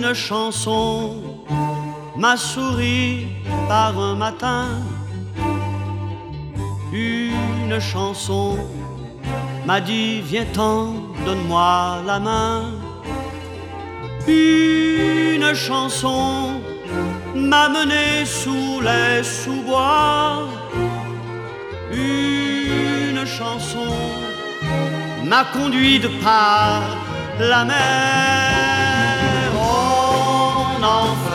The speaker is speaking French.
Une chanson m'a souri par un matin. Une chanson m'a dit viens-t'en, donne-moi la main. Une chanson m'a mené sous les sous-bois. Une chanson m'a conduit de par la mer. Oh, mon enfant,